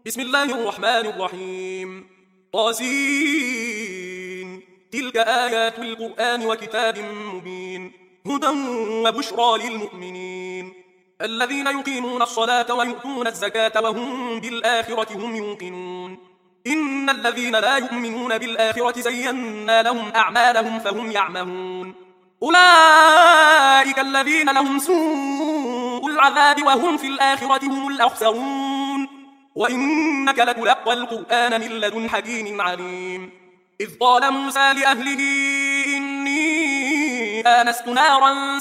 بسم الله الرحمن الرحيم. طاسين. تلك آيات القرآن وكتاب مبين هدى وبشرى للمؤمنين الذين يقيمون الصلاة ويؤتون الزكاة وهم بالآخرة هم يوقنون. إن الذين لا يؤمنون بالآخرة زينا لهم أعمالهم فهم يعمهون. أولئك الذين لهم سوء العذاب وهم في الآخرة هم الأخسرون. وإنك لتلقى القرآن من لدن حكيم عليم. إذ قال موسى لأهله إني آنست نارا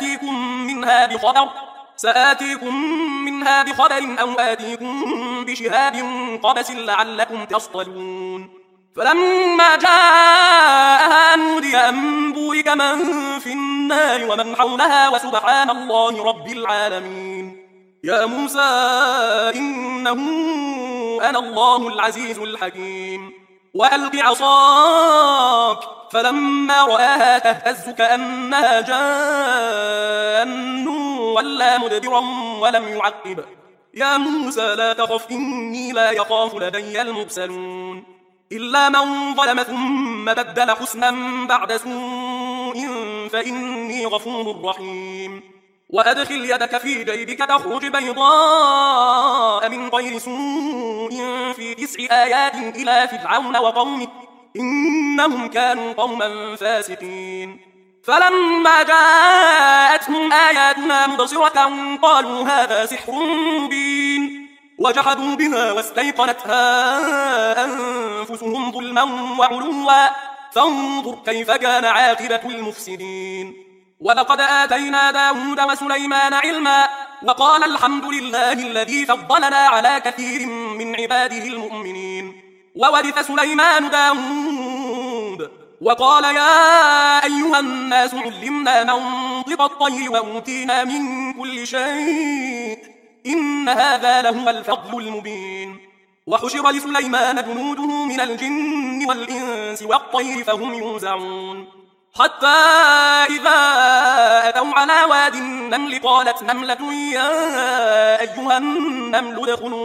سآتيكم منها بخبر أو آتيكم بشهاب قبس لعلكم تصطلون. فلما جاءها نودي أن بورك من في النار ومن حولها وسبحان الله رب العالمين. يا موسى إنه أنا الله العزيز الحكيم. وألق عصاك فلما رآها تهتز كأنها جان ولا مدبرا ولم يعقب. يا موسى لا تخف إني لا يخاف لدي المرسلون. إلا من ظلم ثم بدل حسنا بعد سوء فإني غفور رحيم. وأدخل يدك في جيبك تخرج بيضاء من غير سوء في 9 آيات إلى فرعون وقومه إنهم كانوا قوما فاسقين. فلما جاءتهم آياتنا مبصرة قالوا هذا سحر مبين وجحدوا بها واستيقنتها أنفسهم ظلما وعلوا فانظر كيف كان عاقبة المفسدين. ولقد آتينا داود وسليمان علما وقال الحمد لله الذي فضلنا على كثير من عباده المؤمنين. وورث سليمان داود وقال يا أيها الناس علمنا منطق الطير وأوتينا من كل شيء إن هذا لهو الفضل المبين. وحشر لسليمان جنوده من الجن والإنس والطير فهم يوزعون. حتى إذا أتوا على واد النمل قالت نملة يا أيها النمل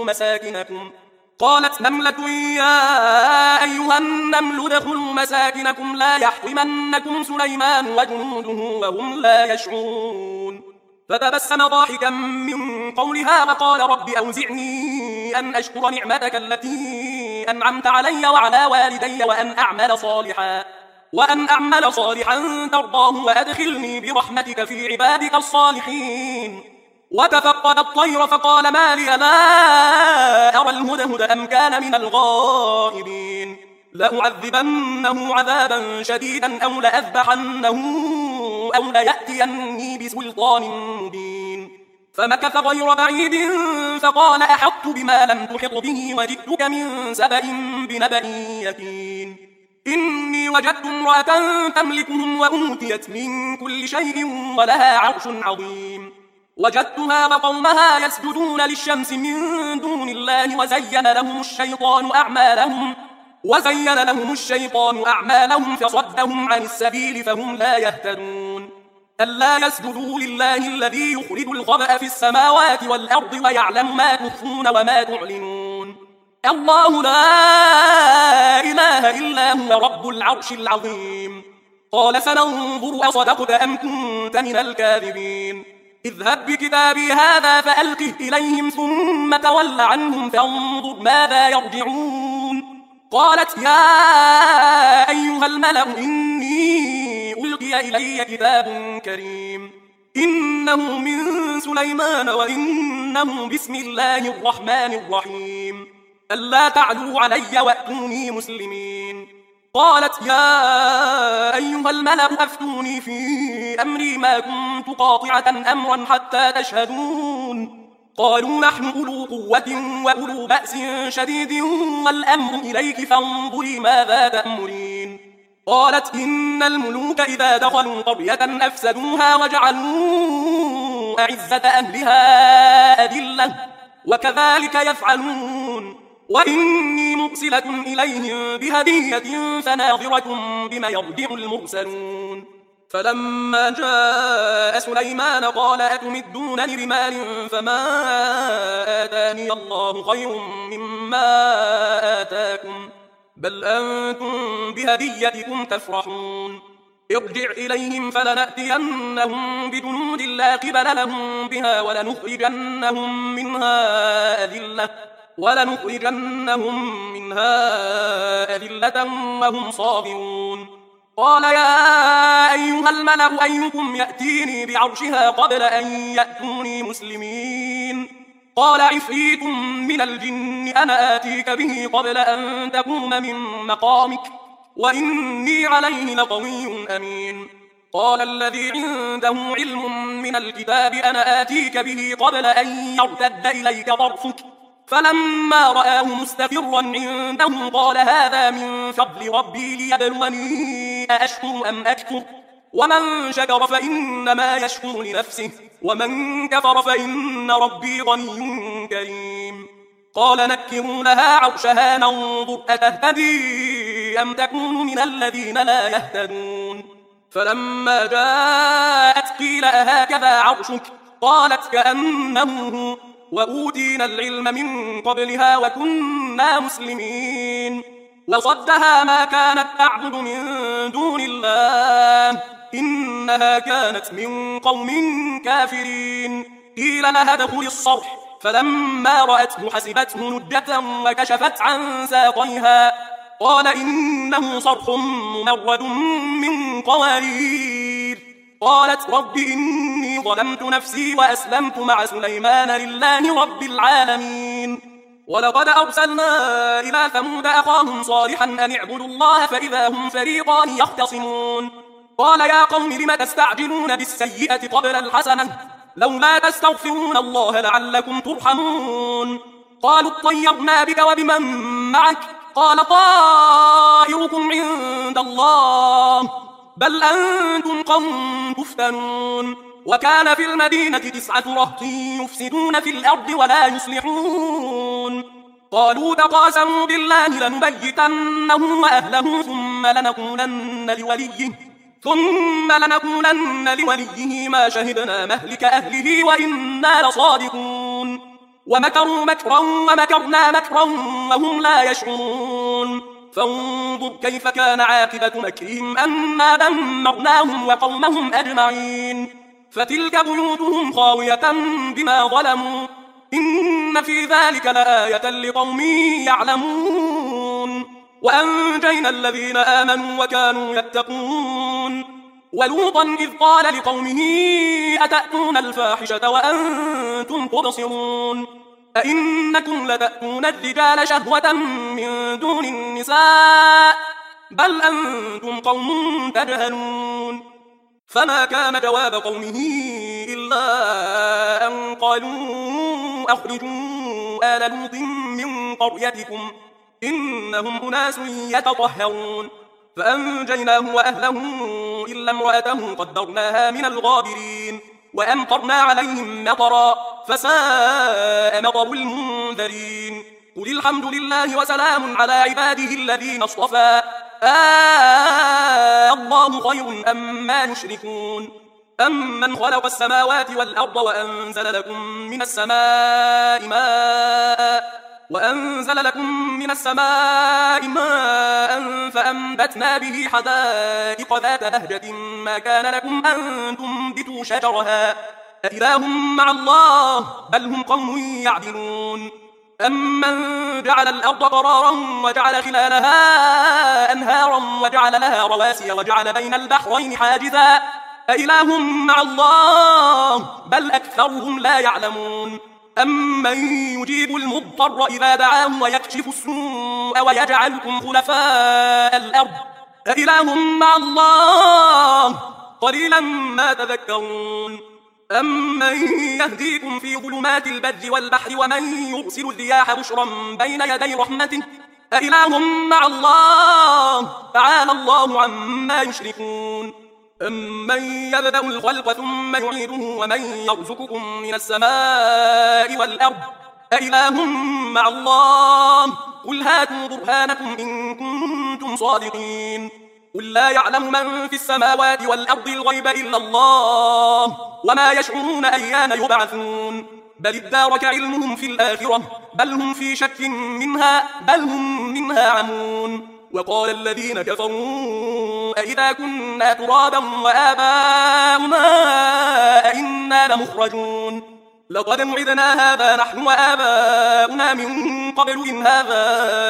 ادخلوا مساكنكم لا يحطمنكم سليمان وجنوده وهم لا يشعرون. فتبسم ضاحكا من قولها وقال رب أوزعني أن أشكر نعمتك التي أنعمت علي وعلى والدي وأن أعمل صالحا ترضاه وأدخلني برحمتك في عبادك الصالحين. وتفقد الطير فقال ما لي لا أرى الهدهد أم كان من الغائبين. لأعذبنه عذابا شديدا أو لأذبحنه أو ليأتيني بسلطان مبين. فمكث غير بعيد فقال أحطت بما لم تحط به وجئتك من سبأ بنبأ يقين. إني وجدت امرأة تملكهم وأوتيت من كل شيء ولها عرش عظيم. وجدتها وقومها يسجدون للشمس من دون الله وزين لهم الشيطان أعمالهم فصدهم عن السبيل فهم لا يهتدون. ألا يسجدوا لله الذي يخرج الخبأ في السماوات والأرض ويعلم ما تخفون وما تعلنون. الله لا إله إلا هو رب العرش العظيم. قال سننظر أصدقت أم كنت من الكاذبين. اذهب بكتابي هذا فألقه إليهم ثم تول عنهم فانظر ماذا يرجعون. قالت يا أيها الملأ إني ألقي إلي كتاب كريم إنه من سليمان وإنه بسم الله الرحمن الرحيم. ألا تعلوا علي وأتوني مسلمين. قالت يا أيها الملأ أفتوني في أمري ما كنت قاطعة أمرا حتى تشهدون. قالوا نحن أولو قوة وأولو بأس شديد والأمر إليك فانظري ماذا تأمرين. قالت إن الملوك إذا دخلوا قرية أفسدوها وجعلوا أعزة أهلها أذلة وكذلك يفعلون. وإني مرسلة إليهم بهدية فناظرة بما يرجع المرسلون. فلما جاء سليمان قال أتمدونني بمال فما آتاني الله خير مما آتاكم بل أنتم بهديتكم تفرحون ارجع إليهم فلنأتينهم بجنود لا قبل لهم بها ولنخرجنهم منها أذلة وهم صاغرون قال يا أيها الملأ أيكم يأتيني بعرشها قبل أن يأتوني مسلمين قال عفريت من الجن أنا آتيك به قبل أن تقوم من مقامك وإني عليه لقوي أمين قال الذي عنده علم من الكتاب أنا آتيك به قبل أن يرتد إليك طرفك فلما رآه مستقرا عنده قال هذا من فضل ربي ليبلوني أأشكر أم أكفر ومن شكر فإنما يشكر لنفسه ومن كفر فإن ربي غني كريم قال نكروا لها عرشها ننظر أتهتدي أم تكون من الذين لا يهتدون فلما جاءت قيل أهكذا عرشك قالت كأنه هو وأوتينا العلم من قبلها وكنا مسلمين وصدها ما كانت تعبد من دون الله إنها كانت من قوم كافرين قيل لها ادخلي الصرح فلما رأته حسبته لجة وكشفت عن ساقيها قال إنه صرح ممرد من قوارير قالت رب إني ظلمت نفسي وأسلمت مع سليمان لله رب العالمين ولقد أرسلنا إلى ثمود أخاهم صالحا أن اعبدوا الله فإذا هم فريقان يختصمون قال يا قوم لم تستعجلون بالسيئة قبل الحسنة لولا تستغفرون الله لعلكم ترحمون قالوا اطيرنا بك وبمن معك قال طائركم عند الله بل أنتم قوم تفتنون وكان في المدينة 9 رهط يفسدون في الأرض ولا يصلحون قالوا تقاسموا بالله لنبيتنه وأهله ثم لنقولن لوليه ما شهدنا مهلك أهله وإنا لصادقون ومكروا مكرا ومكرنا مكرا وهم لا يشعرون فانظر كيف كان عاقبة مكرهم أنا دمرناهم وقومهم أجمعين فتلك بيوتهم خاوية بما ظلموا إن في ذلك لآية لقوم يعلمون وأنجينا الذين آمنوا وكانوا يتقون ولوطا إذ قال لقومه أتأتون الفاحشة وأنتم تبصرون أئنكم لتأتون الرجال شهوة من دون النساء بل أنتم قوم تجهلون فما كان جواب قومه إلا أن قالوا أخرجوا آل لوط من قريتكم إنهم أناس يتطهرون فأنجيناه وأهله إلا امرأته قدرناها من الغابرين وأمطرنا عليهم مطرا فساء مطر المنذرين قل الحمد لله وسلام على عباده الذين اصطفى الله خير أما يشركون أمن خلق السماوات والأرض وأنزل لكم من السماء ماء فأنبتنا به حدائق ذات بهجة ما كان لكم أن تنبتوا شجرها أإله مع الله بل هم قوم يعدلون أمن جعل الأرض قرارا وجعل خلالها أنهارا وجعل لها رواسي وجعل بين البحرين حاجزا أإله مع الله بل أكثرهم لا يعلمون أمن يجيب المضطر إذا دعاه ويكشف السوء ويجعلكم خلفاء الأرض أإله مع الله قليلا ما تذكرون أمن يهديكم في ظلمات البر والبحر ومن يرسل الرياح بشرا بين يدي رحمته أإله مع الله تعالى الله عما يشركون أمن يبدأ الخلق ثم يعيده ومن يرزقكم من السماء والأرض أإله مع الله قل هاتوا برهانكم إن كنتم صادقين قل لا يعلم من في السماوات والأرض الغيب إلا الله وما يشعرون أيان يبعثون بل ادارك علمهم في الآخرة بل هم في شك منها عمون وقال الذين كفروا أئذا كنا ترابا وآباؤنا أئنا لمخرجون لقد وعدنا هذا نحن وآباؤنا من قبل إن هذا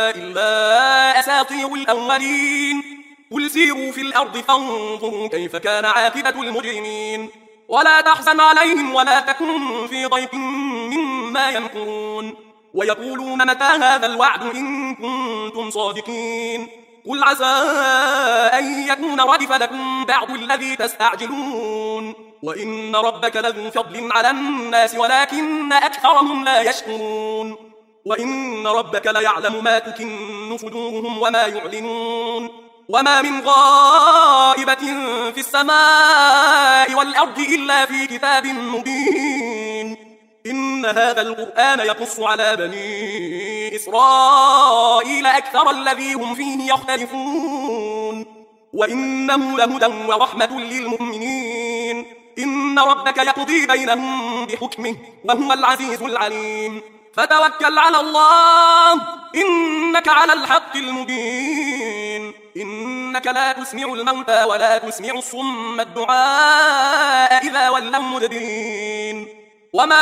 إلا أساطير الأولين قل سيروا في الأرض فانظروا كيف كان عاقبة المجرمين ولا تحزن عليهم ولا تكن في ضيق مما يمكرون ويقولون متى هذا الوعد إن كنتم صادقين قل عسى أن يكون ردف لكم بعض الذي تستعجلون وإن ربك لذو فضل على الناس ولكن أكثرهم لا يشكرون وإن ربك ليعلم ما تكن صدورهم وما يعلنون وما من غائبة في السماء والأرض إلا في كتاب مبين إن هذا القرآن يقص على بني إسرائيل أكثر الذي هم فيه يختلفون وإنه لهدى ورحمة للمؤمنين إن ربك يقضي بينهم بحكمه وهو العزيز العليم فتوكل على الله إنك على الحق المبين إنك لا تسمع الموتى ولا تسمع الصم الدعاء إذا ولوا مدبرين وما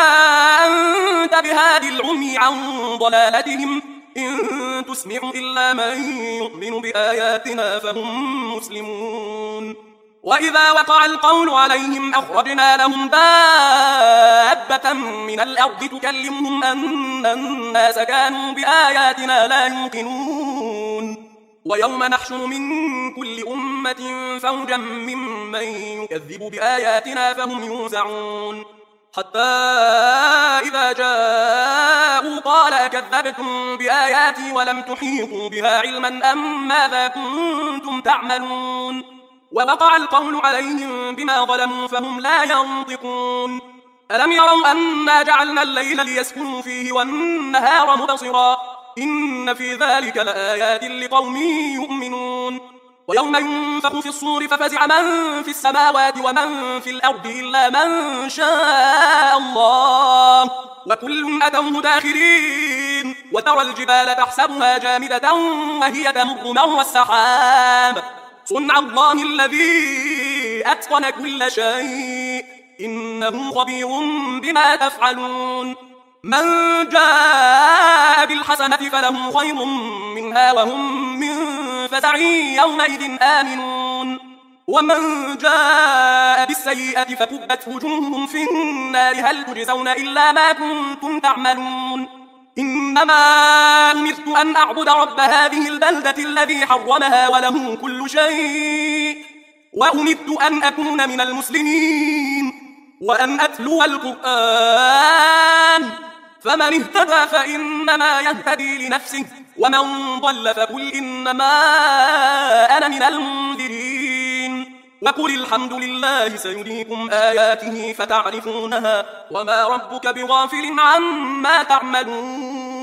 أنت بهادي العمي عن ضلالتهم إن تسمع إلا من يؤمن بآياتنا فهم مسلمون وإذا وقع القول عليهم أخرجنا لهم دابة من الأرض تكلمهم أن الناس كانوا بآياتنا لا يوقنون ويوم نحشر من كل أمة فوجا ممن يكذب بآياتنا فهم يوزعون حتى إذا جاءوا قال أكذبتم بآياتي ولم تحيطوا بها علما أم ماذا كنتم تعملون ووقع القول عليهم بما ظلموا فهم لا ينطقون ألم يروا أنا جعلنا الليل ليسكنوا فيه والنهار مبصرا إن في ذلك لآيات لقوم يؤمنون ويوم ينفخ في الصور ففزع من في السماوات ومن في الأرض إلا من شاء الله وكل أتوه داخرين وترى الجبال تحسبها جامدة وهي تمر مر السحاب صنع الله الذي أتقن كل شيء إنه خبير بما تفعلون من جاء بالحسنة فله خير منها وهم من فزع يومئذ آمنون ومن جاء بالسيئة فكبت وجوههم في النار هل تجزون إلا ما كنتم تعملون إنما أمرت أن أعبد رب هذه البلدة الذي حرمها وله كل شيء وأمرت أن أكون من المسلمين وأن أتلو القرآن فمن اهتدى فإنما يهتدي لنفسه ومن ضل فقل إنما أنا من المنذرين وقل الحمد لله سيريكم آياته فتعرفونها وما ربك بغافل عما تعملون